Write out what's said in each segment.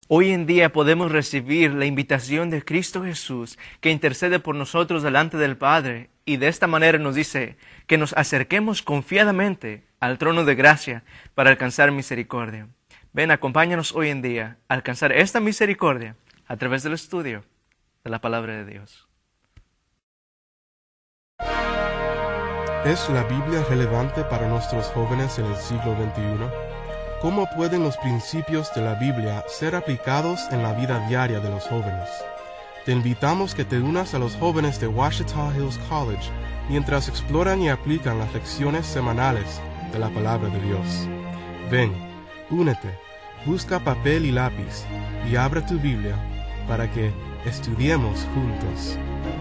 Hoy en día podemos recibir la invitación de Cristo Jesús, que intercede por nosotros delante del Padre, y de esta manera nos dice que nos acerquemos confiadamente al trono de gracia para alcanzar misericordia. Ven, acompáñanos hoy en día a alcanzar esta misericordia a través del estudio de la palabra de Dios. ¿Es la Biblia relevante para nuestros jóvenes en el siglo XXI? ¿Cómo pueden los principios de la Biblia ser aplicados en la vida diaria de los jóvenes? Te invitamos que te unas a los jóvenes de Ouachita Hills College mientras exploran y aplican las lecciones semanales de la palabra de Dios. Ven, únete, busca papel y lápiz y abre tu Biblia para que estudiemos juntos.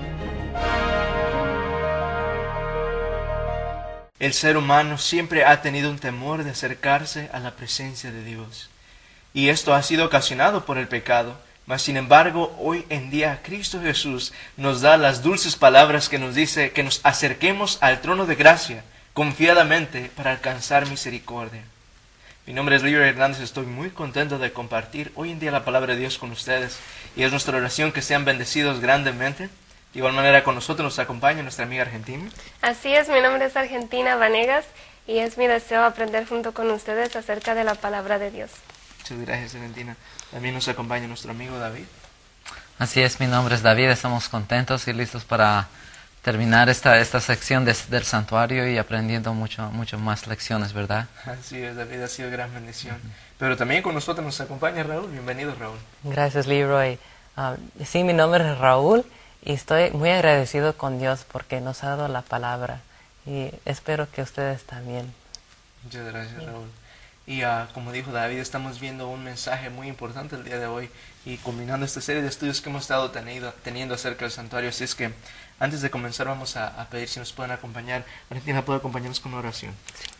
El ser humano siempre ha tenido un temor de acercarse a la presencia de Dios. Y esto ha sido ocasionado por el pecado. Mas sin embargo, hoy en día Cristo Jesús nos da las dulces palabras que nos dice que nos acerquemos al trono de gracia confiadamente para alcanzar misericordia. Mi nombre es Lior Hernández, estoy muy contento de compartir hoy en día la palabra de Dios con ustedes. Y es nuestra oración que sean bendecidos grandemente. De igual manera con nosotros nos acompaña nuestra amiga Argentina. Así es, mi nombre es Argentina Vanegas y es mi deseo aprender junto con ustedes acerca de la palabra de Dios. Muchas gracias, Argentina. También nos acompaña nuestro amigo David. Así es, mi nombre es David, estamos contentos y listos para terminar esta sección del santuario y aprendiendo mucho más lecciones, ¿verdad? Así es, David, ha sido gran bendición. Pero también con nosotros nos acompaña Raúl. Bienvenido, Raúl. Gracias, Leroy. Sí, mi nombre es Raúl. Y estoy muy agradecido con Dios porque nos ha dado la palabra y espero que ustedes también. Muchas gracias, Raúl. Y como dijo David, estamos viendo un mensaje muy importante el día de hoy y combinando esta serie de estudios que hemos estado teniendo acerca del santuario. Así es que antes de comenzar vamos a pedir si nos pueden acompañar. Argentina, ¿puede acompañarnos con una oración?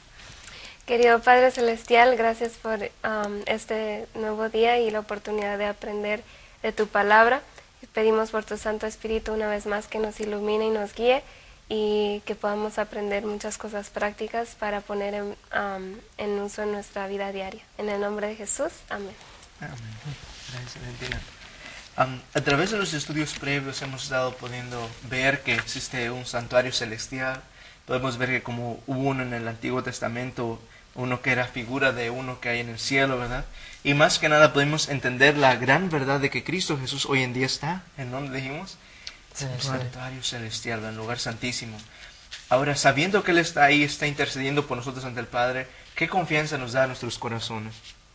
Querido Padre Celestial, gracias por este nuevo día y la oportunidad de aprender de tu palabra. Pedimos por tu Santo Espíritu una vez más que nos ilumine y nos guíe y que podamos aprender muchas cosas prácticas para poner en uso en nuestra vida diaria. En el nombre de Jesús, amén. Amén. Gracias, Argentina. A través de los estudios previos hemos estado pudiendo ver que existe un santuario celestial. Podemos ver que como hubo uno en el Antiguo Testamento, uno que era figura de uno que hay en el cielo, ¿verdad? Y más que nada podemos entender la gran verdad de que Cristo Jesús hoy en día está, ¿en dónde dijimos? En el santuario celestial, en el lugar santísimo. Ahora, sabiendo que Él está ahí, está intercediendo por nosotros ante el Padre, ¿qué confianza nos da a nuestros corazones?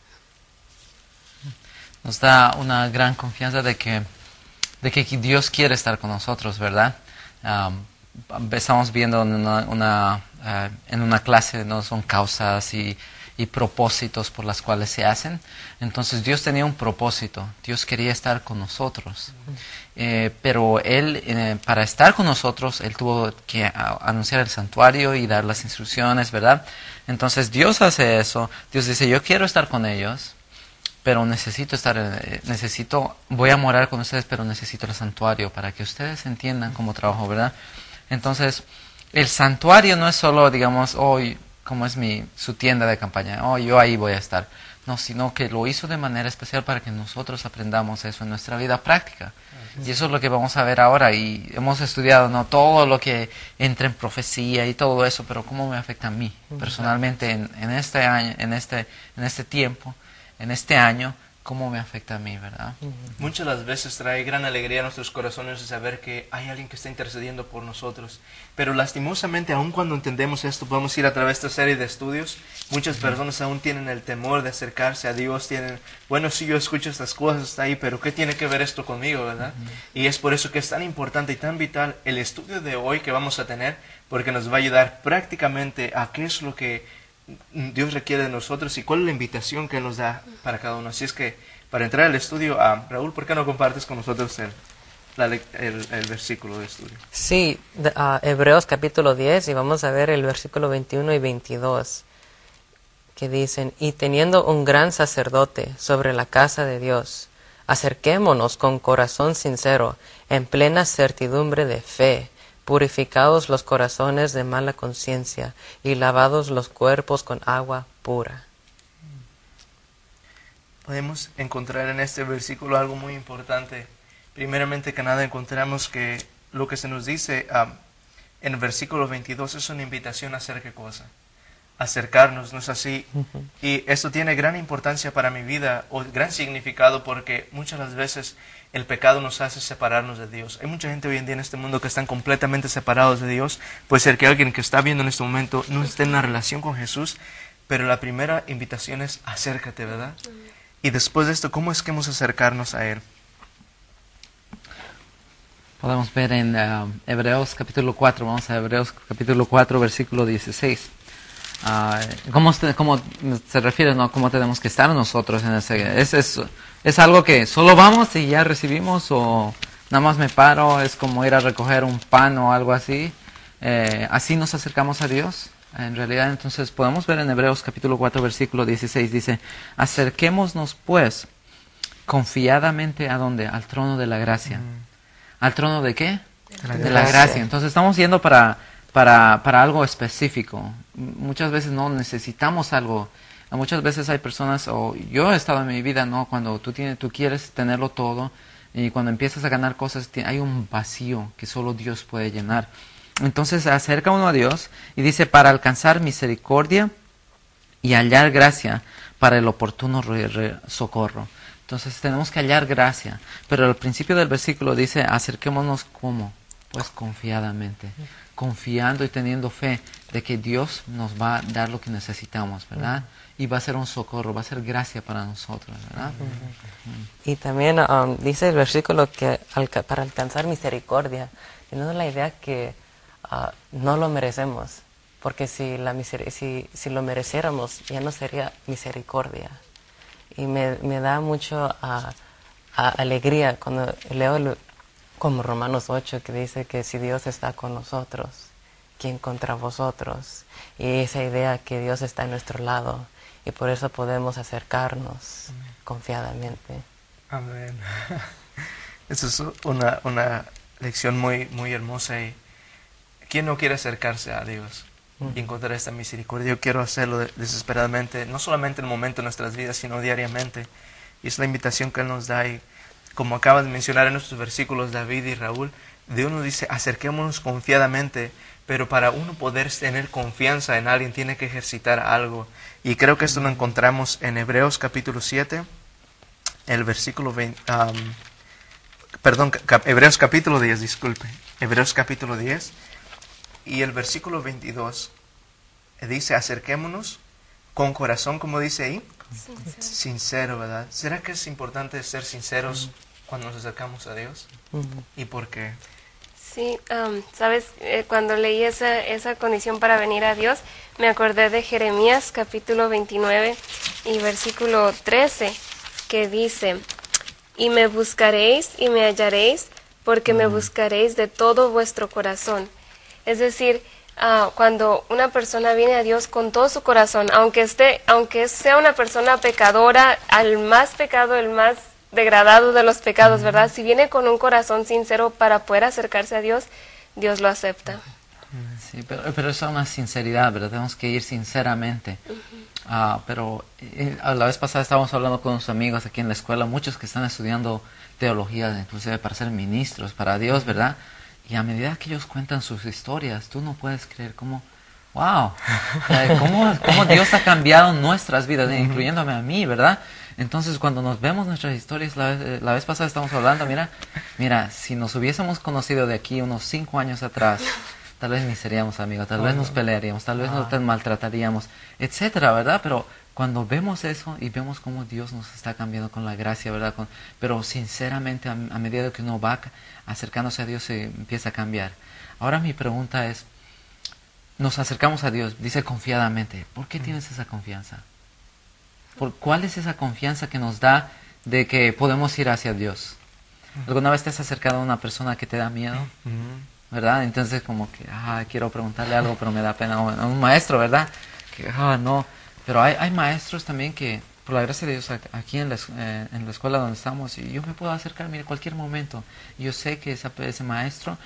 Nos da una gran confianza de que Dios quiere estar con nosotros, ¿verdad? Estamos viendo en una clase, ¿no? Son causas y propósitos por las cuales se hacen. Entonces Dios tenía un propósito, Dios quería estar con nosotros, pero Él, para estar con nosotros, Él tuvo que anunciar el santuario y dar las instrucciones, ¿verdad? Entonces Dios hace eso, Dios dice, yo quiero estar con ellos, pero voy a morar con ustedes, pero necesito el santuario para que ustedes entiendan cómo trabajo, ¿verdad? Entonces, el santuario no es solo, digamos, como es su tienda de campaña, yo ahí voy a estar. No, sino que lo hizo de manera especial para que nosotros aprendamos eso en nuestra vida práctica. Y eso es lo que vamos a ver ahora. Y hemos estudiado, ¿no? Todo lo que entra en profecía y todo eso, pero cómo me afecta a mí personalmente en este año, en este tiempo, en este año. ¿Cómo me afecta a mí, verdad? Muchas las veces trae gran alegría a nuestros corazones de saber que hay alguien que está intercediendo por nosotros. Pero lastimosamente, aun cuando entendemos esto, podemos ir a través de esta serie de estudios. Muchas personas aún tienen el temor de acercarse a Dios. Bueno, sí, yo escucho estas cosas, está ahí, pero ¿qué tiene que ver esto conmigo, verdad? Y es por eso que es tan importante y tan vital el estudio de hoy que vamos a tener, porque nos va a ayudar prácticamente a qué es lo que Dios requiere de nosotros y cuál es la invitación que Él nos da para cada uno. Así es que para entrar al estudio, Raúl, ¿por qué no compartes con nosotros el versículo de estudio? Sí, Hebreos capítulo 10 y vamos a ver el versículo 21 y 22 que dicen, y teniendo un gran sacerdote sobre la casa de Dios, acerquémonos con corazón sincero, en plena certidumbre de fe, purificados los corazones de mala conciencia y lavados los cuerpos con agua pura. podemos encontrar en este versículo algo muy importante. Primeramente que nada encontramos que lo que se nos dice en el versículo 22 es una invitación a hacer qué cosa. Acercarnos, ¿no es así? Y esto tiene gran importancia para mi vida, o gran significado, porque muchas las veces el pecado nos hace separarnos de Dios. Hay mucha gente hoy en día en este mundo que están completamente separados de Dios. Puede ser que alguien que está viendo en este momento no esté en una relación con Jesús, pero la primera invitación es acércate, ¿verdad? Y después de esto, ¿cómo es que hemos de acercarnos a Él? Podemos ver en Hebreos capítulo 4, vamos a Hebreos capítulo 4, versículo 16. ¿Cómo se refiere, no? ¿Cómo tenemos que estar nosotros en ese? ¿Es algo que solo vamos y ya recibimos, o nada más me paro, es como ir a recoger un pan o algo así? ¿Así nos acercamos a Dios? En realidad, entonces, podemos ver en Hebreos capítulo 4, versículo 16, dice, acerquémonos pues confiadamente ¿a dónde? Al trono de la gracia. ¿Al trono de qué? De la gracia. Entonces, estamos yendo para algo específico. Muchas veces no necesitamos algo. Muchas veces hay personas, o yo he estado en mi vida, ¿no? Cuando tú quieres tenerlo todo, y cuando empiezas a ganar cosas, hay un vacío que solo Dios puede llenar. Entonces se acerca uno a Dios y dice, para alcanzar misericordia y hallar gracia para el oportuno socorro. Entonces tenemos que hallar gracia. Pero al principio del versículo dice, acerquémonos ¿cómo? Pues confiadamente. Confiando y teniendo fe de que Dios nos va a dar lo que necesitamos, ¿verdad? Y va a ser un socorro, va a ser gracia para nosotros, ¿verdad? Y también dice el versículo que para alcanzar misericordia, teniendo la idea que no lo merecemos, porque si lo mereciéramos ya no sería misericordia. Y me da mucho alegría cuando leo como Romanos 8, que dice que si Dios está con nosotros, ¿quién contra vosotros? Y esa idea que Dios está a nuestro lado, y por eso podemos acercarnos confiadamente. Amén. Esa es una lección muy, muy hermosa. Y ¿quién no quiere acercarse a Dios y encontrar esta misericordia? Yo quiero hacerlo desesperadamente, no solamente en el momento de nuestras vidas, sino diariamente. Y es la invitación que Él nos da. Y como acabas de mencionar en nuestros versículos, David y Raúl, Dios nos dice, acerquémonos confiadamente, pero para uno poder tener confianza en alguien tiene que ejercitar algo. Y creo que esto lo encontramos en Hebreos capítulo 7, el versículo 20, Hebreos capítulo 10, disculpe. Hebreos capítulo 10 y el versículo 22 dice, acerquémonos con corazón, como dice ahí, sincero, ¿verdad? ¿Será que es importante ser sinceros cuando nos acercamos a Dios? ¿Y por qué? Sí, sabes, cuando leí esa condición para venir a Dios, me acordé de Jeremías capítulo 29 y versículo 13, que dice, y me buscaréis y me hallaréis, porque me buscaréis de todo vuestro corazón. Es decir, cuando una persona viene a Dios con todo su corazón, aunque sea una persona pecadora, al más pecado, el más degradado de los pecados, ¿verdad? Si viene con un corazón sincero para poder acercarse a Dios, Dios lo acepta. Sí, pero es una sinceridad, ¿verdad? Tenemos que ir sinceramente. Pero a la vez pasada estábamos hablando con unos amigos aquí en la escuela, muchos que están estudiando teología, inclusive para ser ministros, para Dios, ¿verdad? Y a medida que ellos cuentan sus historias, tú no puedes creer cómo, wow, cómo Dios ha cambiado nuestras vidas, incluyéndome a mí, ¿verdad? Entonces, cuando nos vemos nuestras historias, la vez pasada estamos hablando, mira, si nos hubiésemos conocido de aquí unos 5 años atrás, tal vez ni seríamos amigos, tal vez nos pelearíamos, tal vez nos maltrataríamos, etcétera, ¿verdad? Pero cuando vemos eso y vemos cómo Dios nos está cambiando con la gracia, ¿verdad? Pero sinceramente, a medida que uno va acercándose a Dios, se empieza a cambiar. Ahora mi pregunta es, nos acercamos a Dios, dice confiadamente, ¿por qué tienes esa confianza? ¿Cuál es esa confianza que nos da de que podemos ir hacia Dios? ¿Alguna vez te has acercado a una persona que te da miedo? ¿Verdad? Entonces como que, quiero preguntarle algo, pero me da pena. O a un maestro, ¿verdad? Que, no. Pero hay maestros también que, por la gracia de Dios, aquí en la escuela donde estamos, y yo me puedo acercar en cualquier momento. Yo sé que ese maestro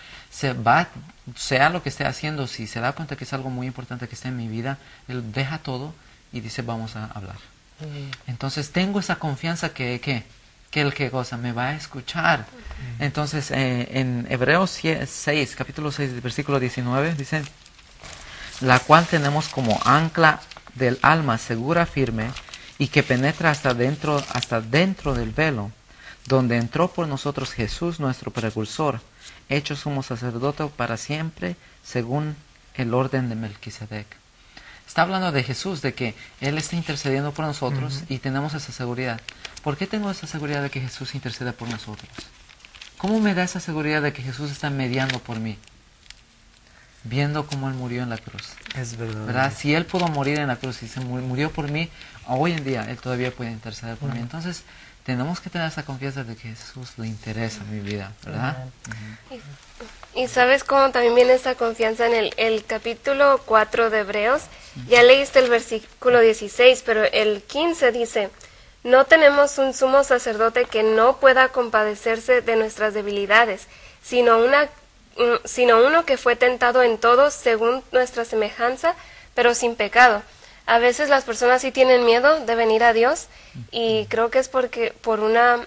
sea lo que esté haciendo, si se da cuenta que es algo muy importante que está en mi vida, él deja todo y dice, vamos a hablar. Entonces tengo esa confianza que el que goza me va a escuchar. Entonces en Hebreos 6, capítulo 6, versículo 19, dice, la cual tenemos como ancla del alma segura, firme, y que penetra hasta dentro del velo, donde entró por nosotros Jesús nuestro precursor, hecho sumo sacerdote para siempre, según el orden de Melquisedec. Está hablando de Jesús, de que Él está intercediendo por nosotros y tenemos esa seguridad. ¿Por qué tengo esa seguridad de que Jesús intercede por nosotros? ¿Cómo me da esa seguridad de que Jesús está mediando por mí? Viendo cómo Él murió en la cruz. Es verdad. ¿Verdad? Si Él pudo morir en la cruz y se murió por mí, hoy en día Él todavía puede interceder por mí. Entonces, tenemos que tener esa confianza de que Jesús le interesa mi vida, ¿verdad? Y sabes cómo también viene esta confianza en el capítulo 4 de Hebreos. Ya leíste el versículo 16, pero el 15 dice, no tenemos un sumo sacerdote que no pueda compadecerse de nuestras debilidades, sino uno que fue tentado en todo según nuestra semejanza, pero sin pecado. A veces las personas sí tienen miedo de venir a Dios y creo que es por una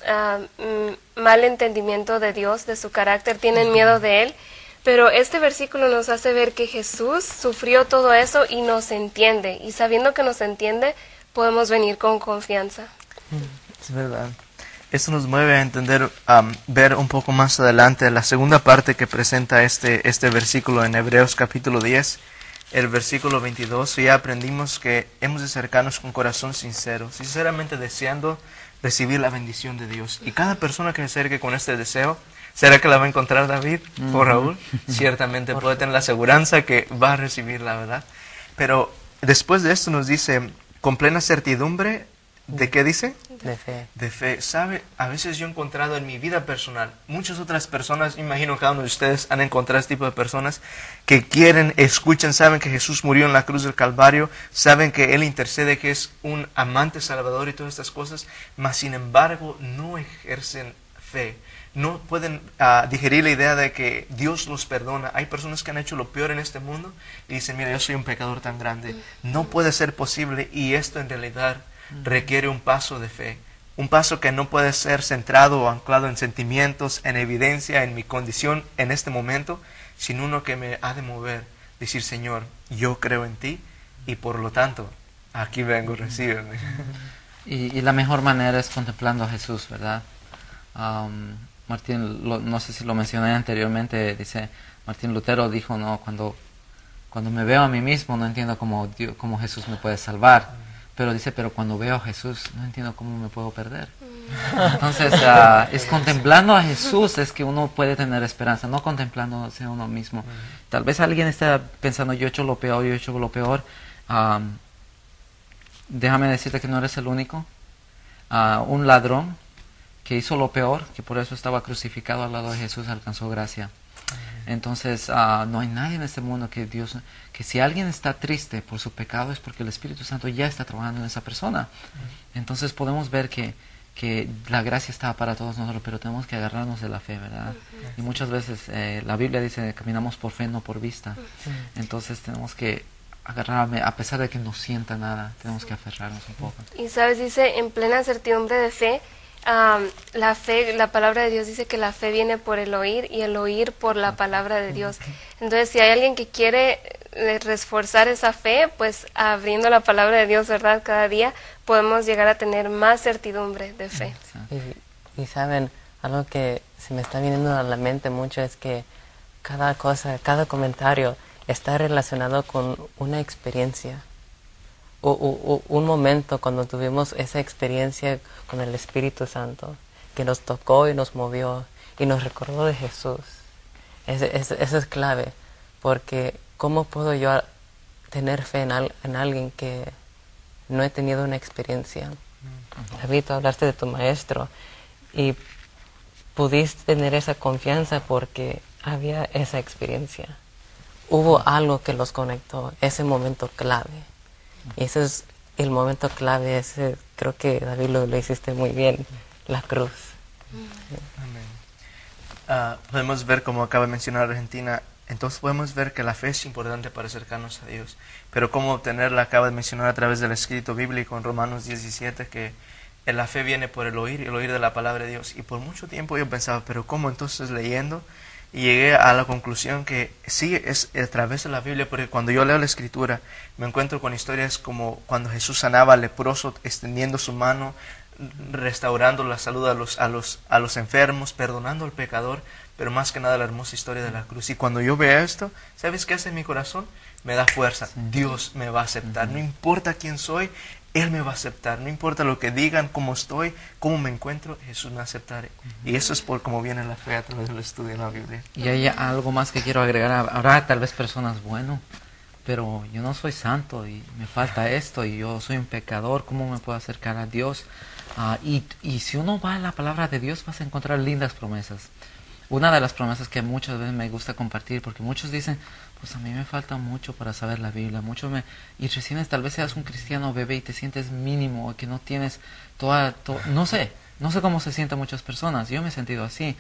mal entendimiento de Dios, de su carácter, tienen miedo de Él. Pero este versículo nos hace ver que Jesús sufrió todo eso y nos entiende. Y sabiendo que nos entiende, podemos venir con confianza. Es verdad. Esto nos mueve a entender, ver un poco más adelante la segunda parte que presenta este versículo en Hebreos capítulo 10, el versículo 22. Ya aprendimos que hemos de acercarnos con corazón sincero, sinceramente deseando recibir la bendición de Dios. Y cada persona que se acerque con este deseo, ¿será que la va a encontrar David o Raúl? Ciertamente puede tener la aseguranza que va a recibirla, ¿verdad? Pero después de esto nos dice, con plena certidumbre, ¿de qué dice? De fe. De fe. ¿Sabe? A veces yo he encontrado en mi vida personal, muchas otras personas, imagino cada uno de ustedes han encontrado este tipo de personas que quieren, escuchan, saben que Jesús murió en la cruz del Calvario, saben que Él intercede, que es un amante salvador y todas estas cosas, mas sin embargo no ejercen fe. No pueden digerir la idea de que Dios los perdona. Hay personas que han hecho lo peor en este mundo y dicen, mira, yo soy un pecador tan grande. No puede ser posible, y esto en realidad requiere un paso de fe. Un paso que no puede ser centrado o anclado en sentimientos, en evidencia, en mi condición en este momento, sino uno que me ha de mover. Decir, Señor, yo creo en ti y por lo tanto, aquí vengo, recíbeme. Y la mejor manera es contemplando a Jesús, ¿verdad? Martín, no sé si lo mencioné anteriormente, dice, Martín Lutero dijo, no, cuando me veo a mí mismo no entiendo cómo Jesús me puede salvar. Pero dice, pero cuando veo a Jesús no entiendo cómo me puedo perder. Entonces, es contemplando a Jesús es que uno puede tener esperanza, no contemplándose a uno mismo. Tal vez alguien está pensando, yo he hecho lo peor. Déjame decirte que no eres el único. Un ladrón que hizo lo peor, que por eso estaba crucificado al lado de Jesús, alcanzó gracia. Entonces, no hay nadie en este mundo que si alguien está triste por su pecado es porque el Espíritu Santo ya está trabajando en esa persona. Entonces podemos ver que la gracia está para todos nosotros, pero tenemos que agarrarnos de la fe, ¿verdad? Y muchas veces la Biblia dice, caminamos por fe, no por vista. Entonces tenemos que agarrarme, a pesar de que no sienta nada, tenemos que aferrarnos un poco. Y sabes, dice, en plena certidumbre de fe, la fe, la palabra de Dios dice que la fe viene por el oír y el oír por la palabra de Dios. Entonces, si hay alguien que quiere reforzar esa fe, pues abriendo la palabra de Dios, ¿verdad? Cada día podemos llegar a tener más certidumbre de fe. Y saben, algo que se me está viniendo a la mente mucho es que cada cosa, cada comentario está relacionado con una experiencia. Un momento cuando tuvimos esa experiencia con el Espíritu Santo, que nos tocó y nos movió y nos recordó de Jesús. Eso es clave, porque ¿cómo puedo yo tener fe en alguien que no he tenido una experiencia? David, tú hablaste de tu maestro y pudiste tener esa confianza porque había esa experiencia. Hubo algo que los conectó, ese momento clave. Y ese es el momento clave, creo que David lo hiciste muy bien, la cruz. Amén. Podemos ver, como acaba de mencionar Argentina, entonces podemos ver que la fe es importante para acercarnos a Dios. Pero cómo obtenerla, acaba de mencionar a través del escrito bíblico en Romanos 17, que la fe viene por el oír de la palabra de Dios. Y por mucho tiempo yo pensaba, pero ¿cómo entonces leyendo? Y llegué a la conclusión que sí, es a través de la Biblia, porque cuando yo leo la Escritura me encuentro con historias como cuando Jesús sanaba al leproso extendiendo su mano, restaurando la salud a los enfermos, perdonando al pecador, pero más que nada la hermosa historia de la cruz. Y cuando yo veo esto, ¿sabes qué hace en mi corazón? Me da fuerza. Dios me va a aceptar. No importa quién soy, Él me va a aceptar. No importa lo que digan, cómo estoy, cómo me encuentro, Jesús me aceptará. Y eso es por cómo viene la fe a través del estudio de la Biblia. Y hay algo más que quiero agregar. Habrá tal vez personas, bueno, pero yo no soy santo y me falta esto y yo soy un pecador, ¿cómo me puedo acercar a Dios? Y si uno va a la palabra de Dios vas a encontrar lindas promesas. Una de las promesas que muchas veces me gusta compartir, porque muchos dicen, pues a mí me falta mucho para saber la Biblia, y recién tal vez seas un cristiano bebé y te sientes mínimo, que no tienes no sé cómo se sienten muchas personas, yo me he sentido así.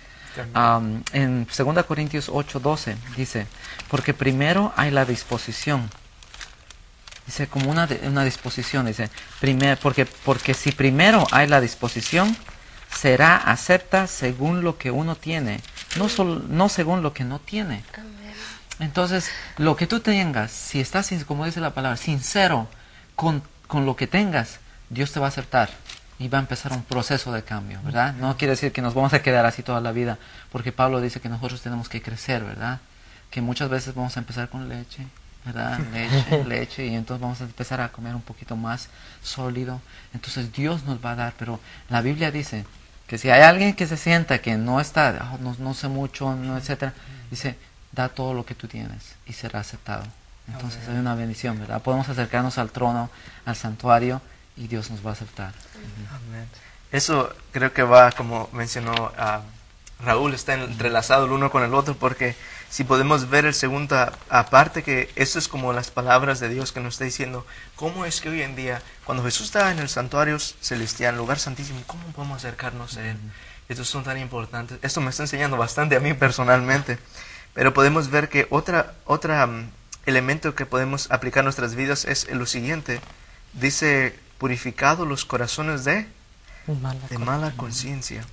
En 2 Corintios 8:12 dice, porque primero hay la disposición, dice como una disposición, dice, porque si primero hay la disposición, será acepta según lo que uno tiene, no según lo que no tiene. Amén. Entonces, lo que tú tengas, si estás, como dice la palabra, sincero con lo que tengas, Dios te va a aceptar y va a empezar un proceso de cambio, ¿verdad? No quiere decir que nos vamos a quedar así toda la vida, porque Pablo dice que nosotros tenemos que crecer, ¿verdad? Que muchas veces vamos a empezar con leche, ¿verdad? Leche, y entonces vamos a empezar a comer un poquito más sólido. Entonces Dios nos va a dar, pero la Biblia dice que si hay alguien que se sienta que no está, no sé mucho, no, etcétera, dice, da todo lo que tú tienes y será aceptado. Entonces hay una bendición, ¿verdad? Podemos acercarnos al trono, al santuario, y Dios nos va a aceptar. Amén. Eso creo que va, como mencionó Raúl, está entrelazado el uno con el otro, porque si podemos ver el segundo aparte, que eso es como las palabras de Dios que nos está diciendo, cómo es que hoy en día, cuando Jesús estaba en el santuario celestial, lugar santísimo, ¿cómo podemos acercarnos a Él? Estos son tan importantes. Esto me está enseñando bastante a mí personalmente, pero podemos ver que otra elemento que podemos aplicar a nuestras vidas es lo siguiente. Dice, purificado los corazones de mala conciencia.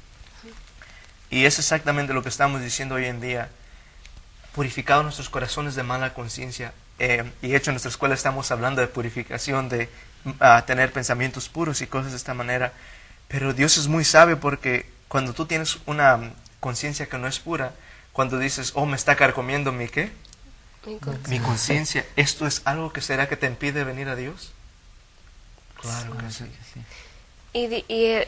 Y es exactamente lo que estamos diciendo hoy en día. Purificado nuestros corazones de mala conciencia. Y de hecho en nuestra escuela estamos hablando de purificación, de tener pensamientos puros y cosas de esta manera. Pero Dios es muy sabio, porque cuando tú tienes una conciencia que no es pura, cuando dices, me está carcomiendo mi ¿qué? Mi conciencia, ¿esto es algo que será que te impide venir a Dios? Claro que sí. Y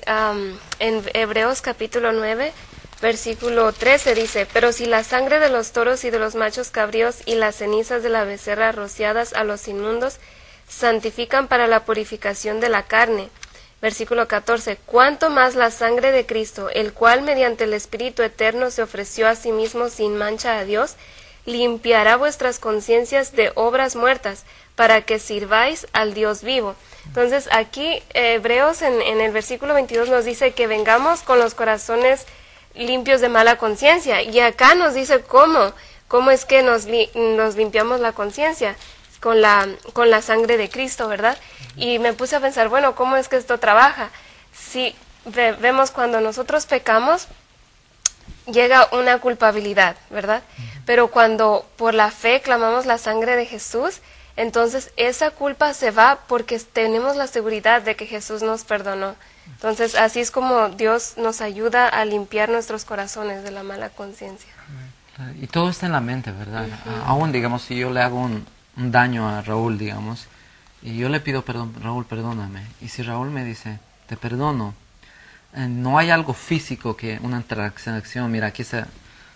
en Hebreos capítulo 9, versículo 13 dice, pero si la sangre de los toros y de los machos cabríos y las cenizas de la becerra rociadas a los inmundos santifican para la purificación de la carne. Versículo 14, cuánto más la sangre de Cristo, el cual mediante el Espíritu Eterno se ofreció a sí mismo sin mancha a Dios, limpiará vuestras conciencias de obras muertas, para que sirváis al Dios vivo. Entonces aquí Hebreos en el versículo 22 nos dice que vengamos con los corazones limpios de mala conciencia, y acá nos dice cómo es que nos limpiamos la conciencia con la sangre de Cristo, ¿verdad? Y me puse a pensar, bueno, ¿cómo es que esto trabaja? Si vemos cuando nosotros pecamos, llega una culpabilidad, ¿verdad? Pero cuando por la fe clamamos la sangre de Jesús, entonces esa culpa se va porque tenemos la seguridad de que Jesús nos perdonó. Entonces así es como Dios nos ayuda a limpiar nuestros corazones de la mala conciencia. Y todo está en la mente, ¿verdad? Aún, digamos, si yo le hago un daño a Raúl, digamos, y yo le pido perdón, Raúl, perdóname, y si Raúl me dice, te perdono, no hay algo físico que una transacción, mira, aquí está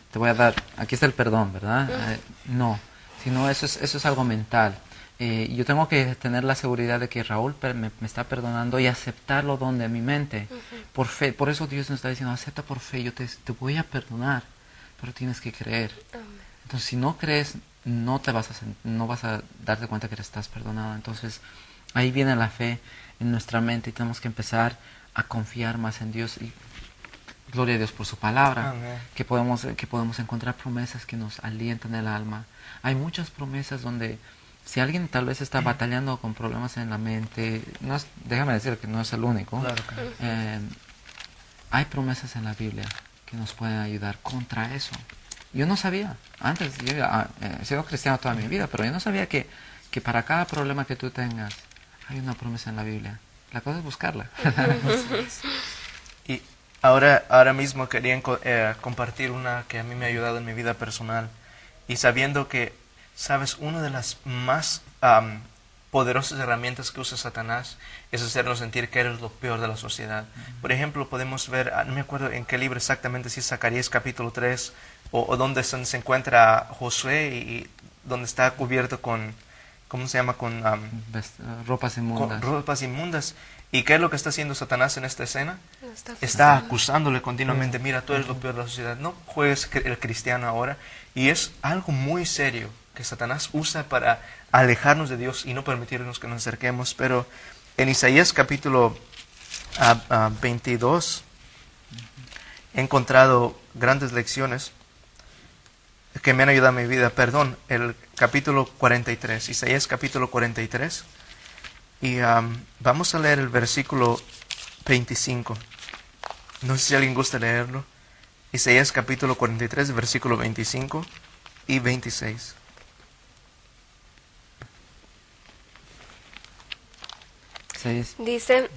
el perdón, ¿verdad? No, sino eso es algo mental. Yo tengo que tener la seguridad de que Raúl me está perdonando y aceptarlo donde en mi mente, por fe. Por eso Dios nos está diciendo, acepta por fe, yo te voy a perdonar, pero tienes que creer. Entonces, si no crees, no vas a darte cuenta que estás perdonado. Entonces, ahí viene la fe en nuestra mente y tenemos que empezar a confiar más en Dios. Y Gloria a Dios por su palabra, Amén. que podemos encontrar promesas que nos alientan el alma. Hay muchas promesas donde si alguien tal vez está batallando con problemas en la mente, déjame decir que no es el único, Claro que no. hay promesas en la Biblia que nos pueden ayudar contra eso. Yo no sabía, antes yo he sido cristiano toda mi vida, pero yo no sabía que para cada problema que tú tengas hay una promesa en la Biblia. La cosa es buscarla. Y ahora mismo quería compartir una que a mí me ha ayudado en mi vida personal. Y sabiendo que, sabes, una de las más poderosas herramientas que usa Satanás es hacernos sentir que eres lo peor de la sociedad. Por ejemplo, podemos ver, no me acuerdo en qué libro exactamente, si es Zacarías capítulo 3, o donde se encuentra Josué y donde está cubierto con, ¿cómo se llama? Con Ropas inmundas. con ropas inmundas. ¿Y qué es lo que está haciendo Satanás en esta escena? No está Está acusándole continuamente, mira, tú eres lo peor de la sociedad, no juegues el cristiano ahora. Y es algo muy serio que Satanás usa para alejarnos de Dios y no permitirnos que nos acerquemos. Pero en Isaías capítulo 22 he encontrado grandes lecciones que me han ayudado en mi vida. Perdón, el capítulo 43, Isaías capítulo 43. Y vamos a leer el versículo 25. No sé si alguien gusta leerlo. Isaías capítulo 43, versículo 25 y 26. Dice,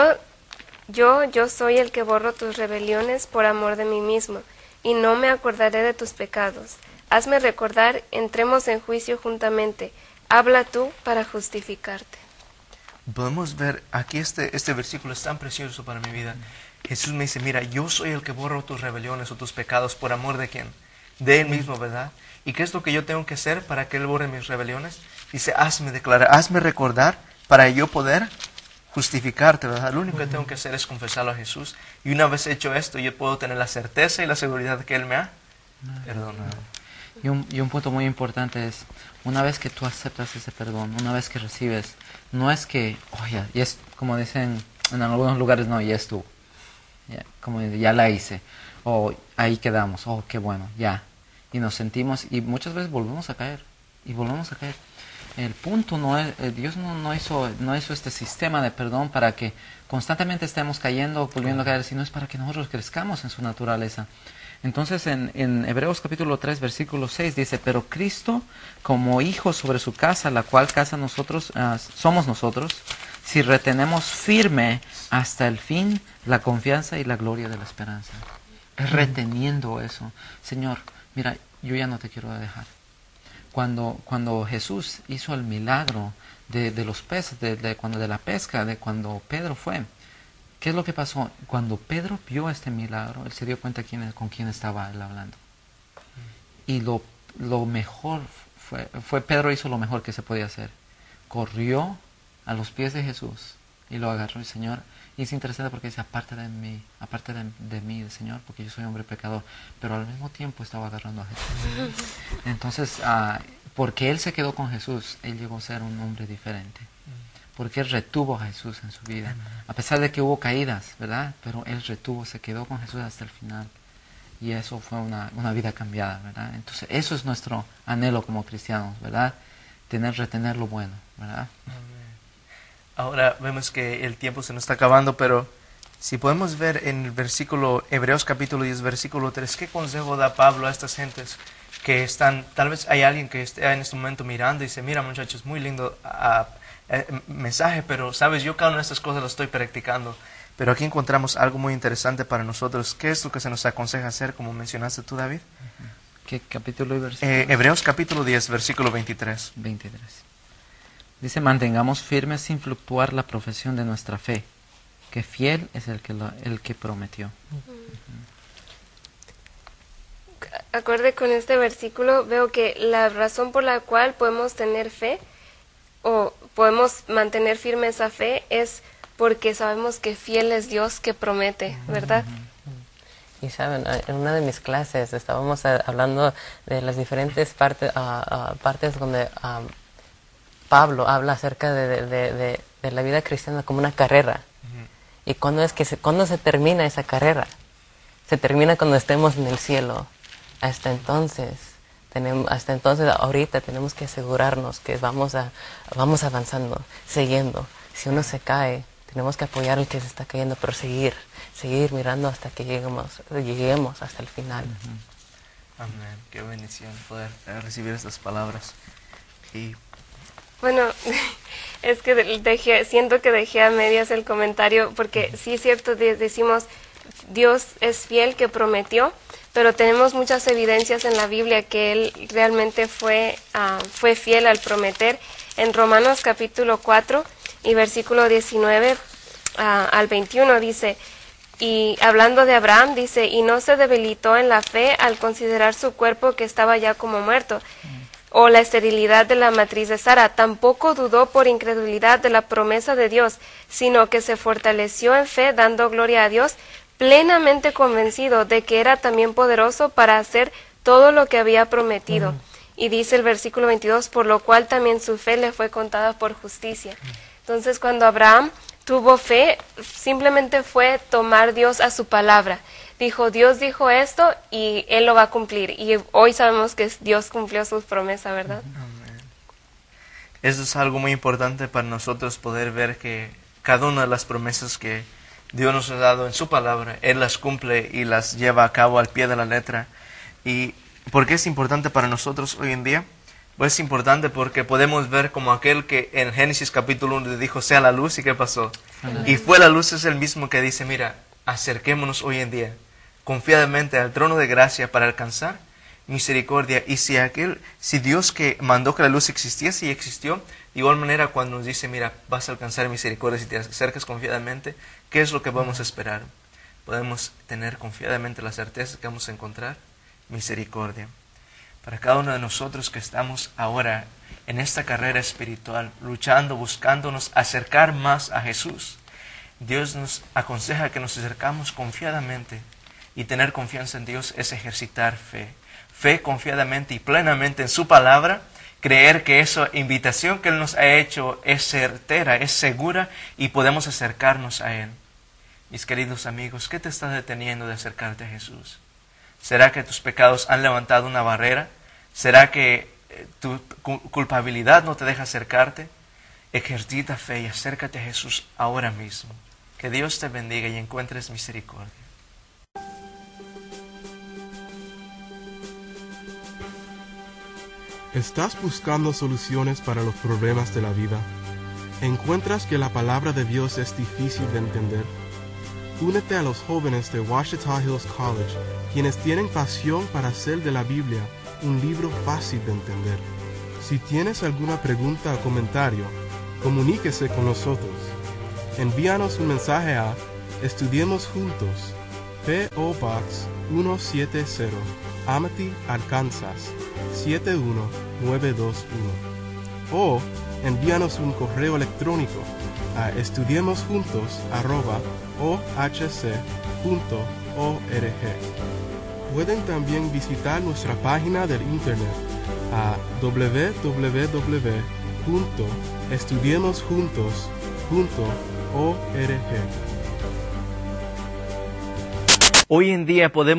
yo soy el que borro tus rebeliones por amor de mí mismo, y no me acordaré de tus pecados. Hazme recordar, entremos en juicio juntamente. Habla tú para justificarte. Podemos ver aquí este versículo es tan precioso para mi vida. Jesús me dice, mira, yo soy el que borro tus rebeliones o tus pecados por amor de quién? De Él mismo, ¿verdad? ¿Y qué es lo que yo tengo que hacer para que Él borre mis rebeliones? Dice, hazme recordar para yo poder justificarte, ¿verdad? Lo único que tengo que hacer es confesarlo a Jesús. Y una vez hecho esto, yo puedo tener la certeza y la seguridad de que Él me ha perdonado. Y un punto muy importante es, una vez que tú aceptas ese perdón, una vez que recibes, no es que, oye, y es como dicen en algunos lugares, no, ya estuvo, como ya la hice, o ahí quedamos, oh, qué bueno, ya. Y nos sentimos, y muchas veces volvemos a caer, y volvemos a caer. El punto no es, Dios no hizo este sistema de perdón para que constantemente estemos cayendo, volviendo a caer, sino es para que nosotros crezcamos en su naturaleza. Entonces en Hebreos capítulo 3 versículo 6 dice, pero Cristo como hijo sobre su casa, la cual casa nosotros somos nosotros, si retenemos firme hasta el fin la confianza y la gloria de la esperanza. Es reteniendo eso. Señor, mira, yo ya no te quiero dejar. Cuando Jesús hizo el milagro de los peces, de la pesca, de cuando Pedro fue, ¿qué es lo que pasó? Cuando Pedro vio este milagro, él se dio cuenta con quién estaba él hablando. Y lo mejor fue Pedro hizo lo mejor que se podía hacer. Corrió a los pies de Jesús y lo agarró el Señor. Y es interesante porque dice, aparte de mí, Señor, porque yo soy hombre pecador. Pero al mismo tiempo estaba agarrando a Jesús. Entonces, porque él se quedó con Jesús, él llegó a ser un hombre diferente. Porque él retuvo a Jesús en su vida. A pesar de que hubo caídas, ¿verdad? Pero él se quedó con Jesús hasta el final. Y eso fue una vida cambiada, ¿verdad? Entonces, eso es nuestro anhelo como cristianos, ¿verdad? Retener lo bueno, ¿verdad? Ahora vemos que el tiempo se nos está acabando, pero si podemos ver en el versículo, Hebreos capítulo 10, versículo 3, ¿qué consejo da Pablo a estas gentes que están, tal vez hay alguien que esté en este momento mirando y dice, mira muchachos, muy lindo mensaje, pero sabes, yo cada una de estas cosas las estoy practicando. Pero aquí encontramos algo muy interesante para nosotros. ¿Qué es lo que se nos aconseja hacer, como mencionaste tú, David? ¿Qué capítulo y versículo? Hebreos capítulo 10, versículo 23. 23. Dice, mantengamos firme sin fluctuar la profesión de nuestra fe, que fiel es el que prometió. Acorde con este versículo, veo que la razón por la cual podemos tener fe o podemos mantener firme esa fe es porque sabemos que fiel es Dios que promete, ¿verdad? Y saben, en una de mis clases estábamos hablando de las diferentes partes donde Pablo habla acerca de la vida cristiana como una carrera. ¿Y cuándo se termina esa carrera? se termina cuando estemos en el cielo. Hasta entonces, ahorita tenemos que asegurarnos que vamos avanzando, siguiendo. Si uno se cae, tenemos que apoyar al que se está cayendo, pero seguir mirando hasta que lleguemos hasta el final. Amén. Qué bendición poder recibir estas palabras. Y Bueno, es que siento que dejé a medias el comentario, porque sí es cierto, decimos, Dios es fiel que prometió, pero tenemos muchas evidencias en la Biblia que Él realmente fue fiel al prometer. En Romanos capítulo 4 y versículo 19 al 21 dice, y hablando de Abraham, dice, y no se debilitó en la fe al considerar su cuerpo que estaba ya como muerto, o la esterilidad de la matriz de Sara, tampoco dudó por incredulidad de la promesa de Dios, sino que se fortaleció en fe, dando gloria a Dios, plenamente convencido de que era también poderoso para hacer todo lo que había prometido. Y dice el versículo 22, por lo cual también su fe le fue contada por justicia. Entonces, cuando Abraham tuvo fe, simplemente fue tomar Dios a su palabra. Dijo, Dios dijo esto y Él lo va a cumplir. Y hoy sabemos que Dios cumplió sus promesas, ¿verdad? amén. Eso es algo muy importante para nosotros, poder ver que cada una de las promesas que Dios nos ha dado en su palabra, Él las cumple y las lleva a cabo al pie de la letra. ¿Y por qué es importante para nosotros hoy en día? Pues es importante porque podemos ver como aquel que en Génesis capítulo 1 le dijo, sea la luz, ¿y qué pasó? Y fue la luz, es el mismo que dice, mira, acerquémonos hoy en día confiadamente al trono de gracia para alcanzar misericordia. Y si Dios que mandó que la luz existiese y existió, de igual manera cuando nos dice, mira, vas a alcanzar misericordia si te acercas confiadamente, ¿qué es lo que vamos a esperar? Podemos tener confiadamente la certeza que vamos a encontrar misericordia. Para cada uno de nosotros que estamos ahora en esta carrera espiritual, luchando, buscándonos acercar más a Jesús, Dios nos aconseja que nos acercamos confiadamente, y tener confianza en Dios es ejercitar fe. Fe confiadamente y plenamente en su palabra, creer que esa invitación que Él nos ha hecho es certera, es segura y podemos acercarnos a Él. Mis queridos amigos, ¿qué te está deteniendo de acercarte a Jesús? ¿Será que tus pecados han levantado una barrera? ¿Será que tu culpabilidad no te deja acercarte? Ejercita fe y acércate a Jesús ahora mismo. Que Dios te bendiga y encuentres misericordia. ¿Estás buscando soluciones para los problemas de la vida? ¿Encuentras que la palabra de Dios es difícil de entender? Únete a los jóvenes de Ouachita Hills College, quienes tienen pasión para hacer de la Biblia un libro fácil de entender. Si tienes alguna pregunta o comentario, comuníquese con nosotros. Envíanos un mensaje a Estudiemos Juntos, P.O. Box 170, Amity, Arkansas 71921, o envíanos un correo electrónico a estudiemosjuntos@ohc.org. Pueden también visitar nuestra página del internet a www.estudiemosjuntos.org. Hoy en día podemos